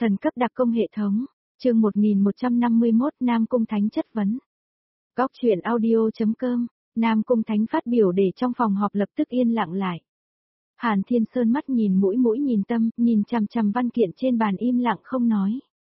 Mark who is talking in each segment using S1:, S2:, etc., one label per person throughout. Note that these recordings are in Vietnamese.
S1: Thần cấp đặc công hệ thống, chương 1151 Nam Cung Thánh chất vấn. Góc truyện audio.com, Nam Cung Thánh phát biểu để trong phòng họp lập tức yên lặng lại. Hàn Thiên Sơn mắt nhìn mũi nhìn tâm, nhìn chằm chằm văn kiện trên bàn im lặng không nói.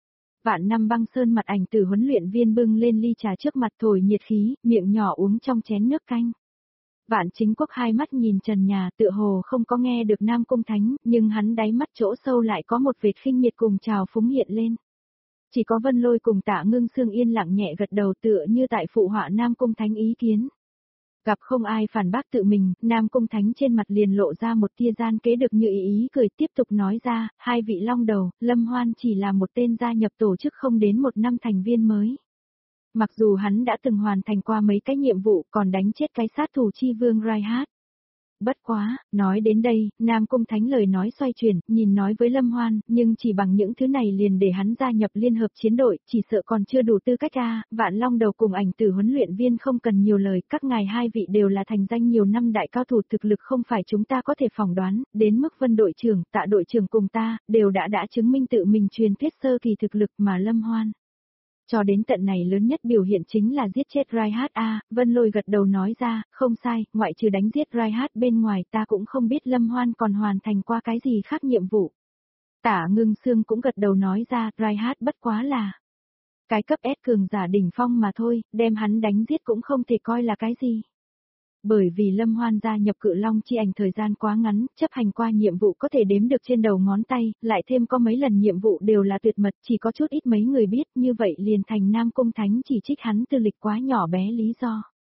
S1: Vạn Năm Băng Sơn mặt ảnh từ huấn luyện viên bưng lên ly trà trước mặt thổi nhiệt khí, miệng nhỏ uống trong chén nước canh. Vạn Chính Quốc hai mắt nhìn trần nhà tựa hồ không có nghe được Nam Cung Thánh, nhưng hắn đáy mắt chỗ sâu lại có một vệt khinh miệt cùng trào phúng hiện lên. Chỉ có Vân Lôi cùng Tạ Ngưng Sương yên lặng nhẹ gật đầu tựa như tại phụ họa Nam Cung Thánh ý kiến. Gặp không ai phản bác tự mình, Nam Cung Thánh trên mặt liền lộ ra một tia gian kế được như ý cười tiếp tục nói ra, hai vị long đầu, Lâm Hoan chỉ là một tên gia nhập tổ chức không đến một năm thành viên mới. Mặc dù hắn đã từng hoàn thành qua mấy cái nhiệm vụ còn đánh chết cái sát thủ chi vương Raihat. Bất quá, nói đến đây, Nam Cung Thánh lời nói xoay chuyển, nhìn nói với Lâm Hoan, nhưng chỉ bằng những thứ này liền để hắn gia nhập liên hợp chiến đội, chỉ sợ còn chưa đủ tư cách Vạn Long đầu cùng ảnh tử huấn luyện viên không cần nhiều lời, các ngài hai vị đều là thành danh nhiều năm đại cao thủ thực lực không phải chúng ta có thể phỏng đoán, đến mức Vân đội trưởng, Tạ đội trưởng cùng ta, đều đã chứng minh tự mình truyền thuyết sơ kỳ thực lực mà Lâm Hoan. Cho đến tận này lớn nhất biểu hiện chính là giết chết Raihat Vân Lôi gật đầu nói ra, không sai, ngoại trừ đánh giết Raihat bên ngoài ta cũng không biết Lâm Hoan còn hoàn thành qua cái gì khác nhiệm vụ. Tạ Ngưng Sương cũng gật đầu nói ra, Raihat bất quá là cái cấp S cường giả đỉnh phong mà thôi, đem hắn đánh giết cũng không thể coi là cái gì. Bởi vì Lâm Hoan gia nhập Cự Long chi ảnh thời gian quá ngắn, chấp hành qua nhiệm vụ có thể đếm được trên đầu ngón tay, lại thêm có mấy lần nhiệm vụ đều là tuyệt mật, chỉ có chút ít mấy người biết, như vậy liền thành Nam Cung Thánh chỉ trích hắn tư lịch quá nhỏ bé lý do.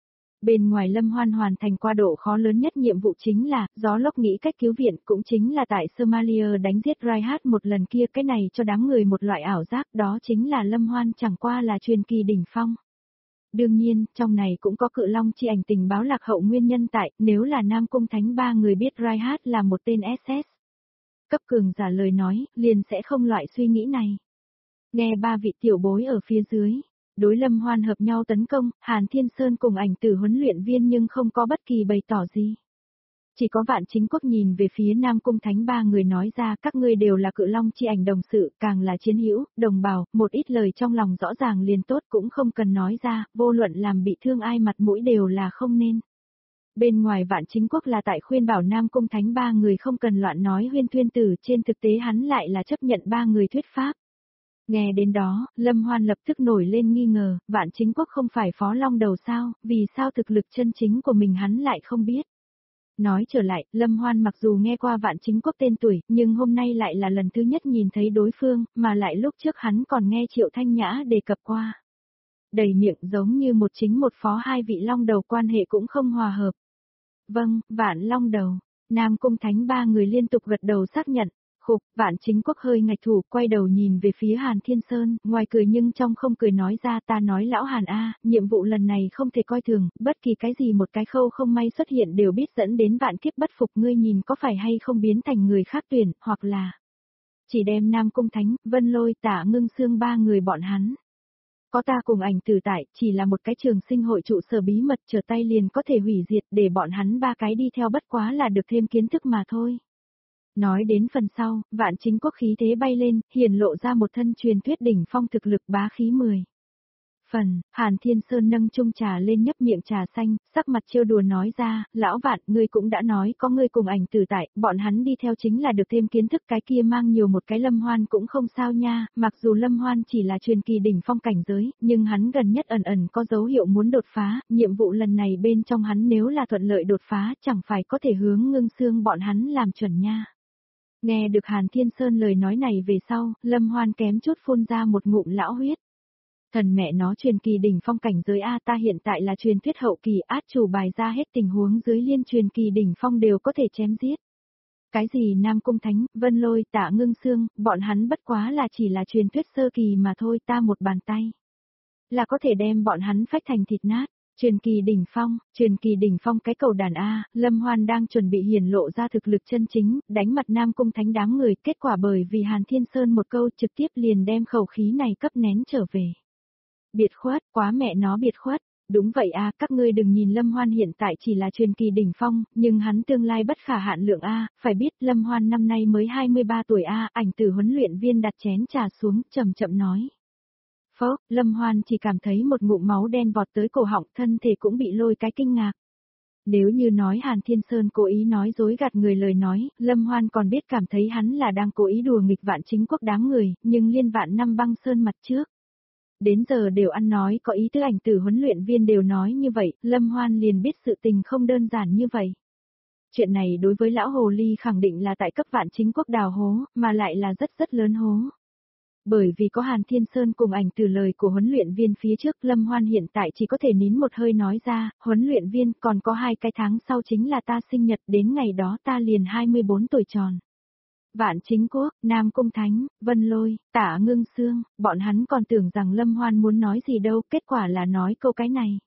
S1: Bên ngoài Lâm Hoan hoàn thành qua độ khó lớn nhất nhiệm vụ chính là, gió lốc nghĩ cách cứu viện, cũng chính là tại Somalia đánh giết Raihat một lần kia, cái này cho đám người một loại ảo giác, đó chính là Lâm Hoan chẳng qua là truyền kỳ đỉnh phong. Đương nhiên, trong này cũng có Cự Long chi ảnh tình báo lạc hậu nguyên nhân tại, nếu là Nam Cung Thánh ba người biết Raihat là một tên SS. Cấp cường giả lời nói, liền sẽ không loại suy nghĩ này. Nghe ba vị tiểu bối ở phía dưới, đối Lâm Hoan hợp nhau tấn công, Hàn Thiên Sơn cùng ảnh tử huấn luyện viên nhưng không có bất kỳ bày tỏ gì. Chỉ có Vạn Chính Quốc nhìn về phía Nam Cung Thánh ba người nói ra các ngươi đều là Cự Long chi ảnh đồng sự, càng là chiến hữu, đồng bào, một ít lời trong lòng rõ ràng liền tốt cũng không cần nói ra, vô luận làm bị thương ai mặt mũi đều là không nên. Bên ngoài Vạn Chính Quốc là tại khuyên bảo Nam Cung Thánh ba người không cần loạn nói huyên thuyên tử, trên thực tế hắn lại là chấp nhận ba người thuyết pháp. Nghe đến đó, Lâm Hoan lập tức nổi lên nghi ngờ, Vạn Chính Quốc không phải phó long đầu sao, vì sao thực lực chân chính của mình hắn lại không biết. Nói trở lại, Lâm Hoan mặc dù nghe qua Vạn Chính Quốc tên tuổi, nhưng hôm nay lại là lần thứ nhất nhìn thấy đối phương, mà lại lúc trước hắn còn nghe Triệu Thanh Nhã đề cập qua. Đầy miệng giống như một chính một phó hai vị long đầu quan hệ cũng không hòa hợp. Vâng, Vạn Long đầu, Nam Cung Thánh ba người liên tục gật đầu xác nhận. Vạn Chính Quốc hơi ngạch thủ, quay đầu nhìn về phía Hàn Thiên Sơn, ngoài cười nhưng trong không cười nói ra ta nói lão Hàn nhiệm vụ lần này không thể coi thường, bất kỳ cái gì một cái khâu không may xuất hiện đều biết dẫn đến vạn kiếp bất phục, ngươi nhìn có phải hay không biến thành người khác tuyển, hoặc là chỉ đem Nam Cung Thánh, Vân Lôi, Tạ Ngưng Sương ba người bọn hắn. Có ta cùng ảnh tử tại, chỉ là một cái trường sinh hội trụ sở bí mật trở tay liền có thể hủy diệt, để bọn hắn ba cái đi theo bất quá là được thêm kiến thức mà thôi. Nói đến phần sau, Vạn Chính Quốc khí thế bay lên, hiển lộ ra một thân truyền thuyết đỉnh phong thực lực bá khí 10. Hàn Thiên Sơn nâng chung trà lên nhấp miệng trà xanh, sắc mặt trêu đùa nói ra, lão Vạn, ngươi cũng đã nói có ngươi cùng ảnh tử tại, bọn hắn đi theo chính là được thêm kiến thức, cái kia mang nhiều một cái Lâm Hoan cũng không sao nha, mặc dù Lâm Hoan chỉ là truyền kỳ đỉnh phong cảnh giới, nhưng hắn gần nhất ẩn có dấu hiệu muốn đột phá, nhiệm vụ lần này bên trong hắn nếu là thuận lợi đột phá chẳng phải có thể hướng Ngưng Sương bọn hắn làm chuẩn nha. Nghe được Hàn Thiên Sơn lời nói này về sau, Lâm Hoan kém chút phun ra một ngụm lão huyết. Thần mẹ nó truyền kỳ đỉnh phong cảnh giới ta hiện tại là truyền thuyết hậu kỳ, át chủ bài ra hết tình huống dưới liên truyền kỳ đỉnh phong đều có thể chém giết. Cái gì Nam Cung Thánh, Vân Lôi, Tạ Ngưng Sương, bọn hắn bất quá là chỉ là truyền thuyết sơ kỳ mà thôi, ta một bàn tay là có thể đem bọn hắn phách thành thịt nát. Truyền kỳ đỉnh phong cái cầu đàn Lâm Hoan đang chuẩn bị hiển lộ ra thực lực chân chính, đánh mặt Nam Cung Thánh đám người, kết quả bởi vì Hàn Thiên Sơn một câu trực tiếp liền đem khẩu khí này cấp nén trở về. Biệt khuất, quá mẹ nó biệt khuất, Đúng vậy a, các ngươi đừng nhìn Lâm Hoan hiện tại chỉ là truyền kỳ đỉnh phong, nhưng hắn tương lai bất khả hạn lượng a, phải biết Lâm Hoan năm nay mới 23 tuổi a, ảnh tử huấn luyện viên đặt chén trà xuống, chậm chậm nói. Phốc, Lâm Hoan chỉ cảm thấy một ngụm máu đen vọt tới cổ họng, thân thể cũng bị lôi cái kinh ngạc. Nếu như nói Hàn Thiên Sơn cố ý nói dối gạt người lời nói, Lâm Hoan còn biết cảm thấy hắn là đang cố ý đùa nghịch Vạn Chính Quốc đám người, nhưng liên Vạn Năm Băng Sơn mặt trước. Đến giờ đều ăn nói có ý tứ, ảnh tử huấn luyện viên đều nói như vậy, Lâm Hoan liền biết sự tình không đơn giản như vậy. Chuyện này đối với lão hồ ly khẳng định là tại cấp Vạn Chính Quốc đào hố, mà lại là rất rất lớn hố. Bởi vì có Hàn Thiên Sơn cùng ảnh từ lời của huấn luyện viên phía trước, Lâm Hoan hiện tại chỉ có thể nín một hơi nói ra, huấn luyện viên, còn có 2 cái tháng sau chính là ta sinh nhật, đến ngày đó ta liền 24 tuổi tròn. Vạn Chính Quốc, Nam Cung Thánh, Vân Lôi, Tả Ngưng Sương, bọn hắn còn tưởng rằng Lâm Hoan muốn nói gì đâu, kết quả là nói câu cái này.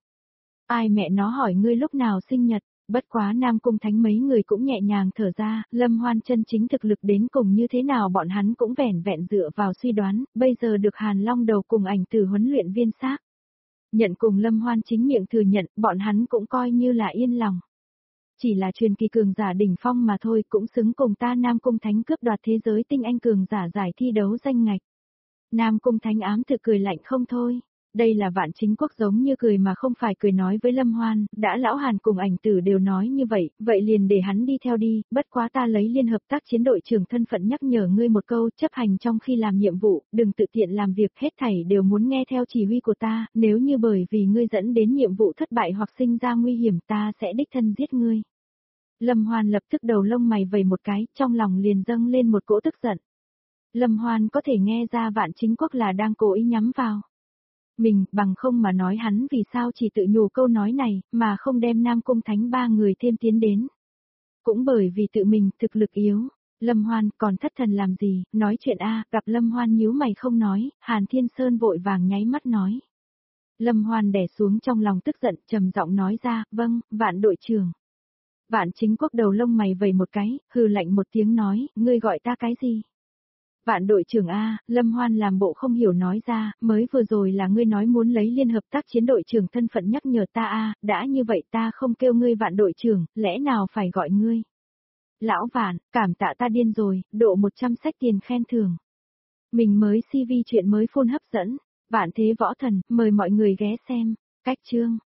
S1: Ai mẹ nó hỏi ngươi lúc nào sinh nhật? Bất quá Nam Cung Thánh mấy người cũng nhẹ nhàng thở ra, Lâm Hoan chân chính thực lực đến cùng như thế nào bọn hắn cũng vẻn vẹn dựa vào suy đoán, bây giờ được Hàn Long đầu cùng ảnh từ huấn luyện viên xác. Nhận cùng Lâm Hoan chính miệng thừa nhận, bọn hắn cũng coi như là yên lòng. Chỉ là truyền kỳ cường giả đỉnh phong mà thôi, cũng xứng cùng ta Nam Cung Thánh cướp đoạt thế giới tinh anh cường giả giải thi đấu danh ngạch. Nam Cung Thánh ám thực cười lạnh không thôi. Đây là Vạn Chính Quốc giống như cười mà không phải cười nói với Lâm Hoan, đã lão Hàn cùng ảnh tử đều nói như vậy, vậy liền để hắn đi theo đi, bất quá ta lấy liên hợp tác chiến đội trưởng thân phận nhắc nhở ngươi một câu, chấp hành trong khi làm nhiệm vụ, đừng tự tiện làm việc, hết thảy đều muốn nghe theo chỉ huy của ta, nếu như bởi vì ngươi dẫn đến nhiệm vụ thất bại hoặc sinh ra nguy hiểm ta sẽ đích thân giết ngươi. Lâm Hoan lập tức đầu lông mày vẩy một cái, trong lòng liền dâng lên một cỗ tức giận. Lâm Hoan có thể nghe ra Vạn Chính Quốc là đang cố ý nhắm vào mình, bằng không mà nói hắn vì sao chỉ tự nhủ câu nói này, mà không đem Nam Cung Thánh 3 người thêm tiến đến. Cũng bởi vì tự mình thực lực yếu. Lâm Hoan còn thất thần làm gì, nói chuyện a, gặp Lâm Hoan nhíu mày không nói, Hàn Thiên Sơn vội vàng nháy mắt nói. Lâm Hoan đè xuống trong lòng tức giận, trầm giọng nói ra, vâng, Vạn đội trưởng. Vạn Chính Quốc đầu lông mày vẩy một cái, hừ lạnh một tiếng nói, ngươi gọi ta cái gì? Vạn đội trưởng A, Lâm Hoan làm bộ không hiểu nói ra, mới vừa rồi là ngươi nói muốn lấy liên hợp tác chiến đội trưởng thân phận nhắc nhở ta A, đã như vậy ta không kêu ngươi Vạn đội trưởng, lẽ nào phải gọi ngươi? Lão Vạn, cảm tạ ta điên rồi, độ 100 sách tiền khen thưởng. Mình mới CV chuyện mới phone hấp dẫn, Vạn Thế Võ Thần, mời mọi người ghé xem, cách chương.